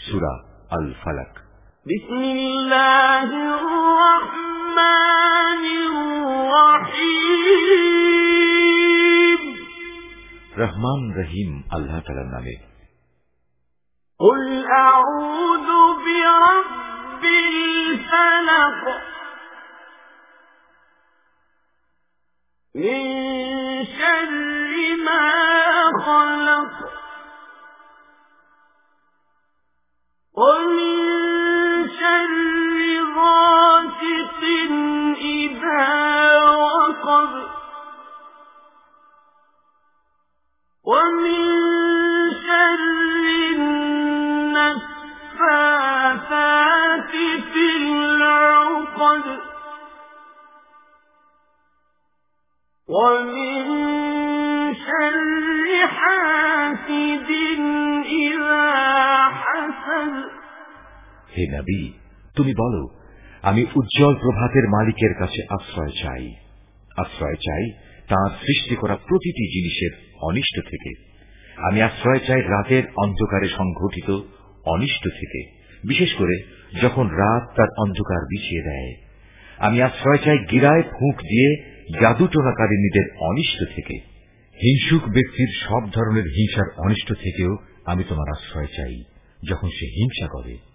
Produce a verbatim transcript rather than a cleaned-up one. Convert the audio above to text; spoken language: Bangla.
সূরা আল ফালাক। বিসমিল্লাহির রহমানির রহিম। রহমান রহিম আল্লাহ তাআলার নামে। কুল আউযু বিরাব্বিল ফালাক মিন শাররি মা খালাক ওয়া মিন শাররি গাসিকিন ইযা ওয়াকাব ওয়া মিন শাররি নাফাসাতি ফিল উকদ ওয়া মিন শাররি হাসিদিন ইযা হাসাদ। হে নবী, তুমি বলো, আমি উজ্জ্বল প্রভাতের মালিকের কাছে আশ্রয় চাই। আশ্রয় চাই তাঁর সৃষ্টি করা প্রতিটি জিনিসের অনিষ্ট থেকে। আমি আশ্রয় চাই রাতের অন্ধকারে সংঘটিত অনিষ্ট থেকে, বিশেষ করে যখন রাত তার অন্ধকার বিছিয়ে দেয়। আমি আশ্রয় চাই গিরায় ফুঁক দিয়ে জাদুটোনাকারিনীদের অনিষ্ট থেকে। হিংসুক ব্যক্তির সব ধরনের হিংসার অনিষ্ট থেকেও আমি তোমার আশ্রয় চাই, যখন সে হিংসা করে।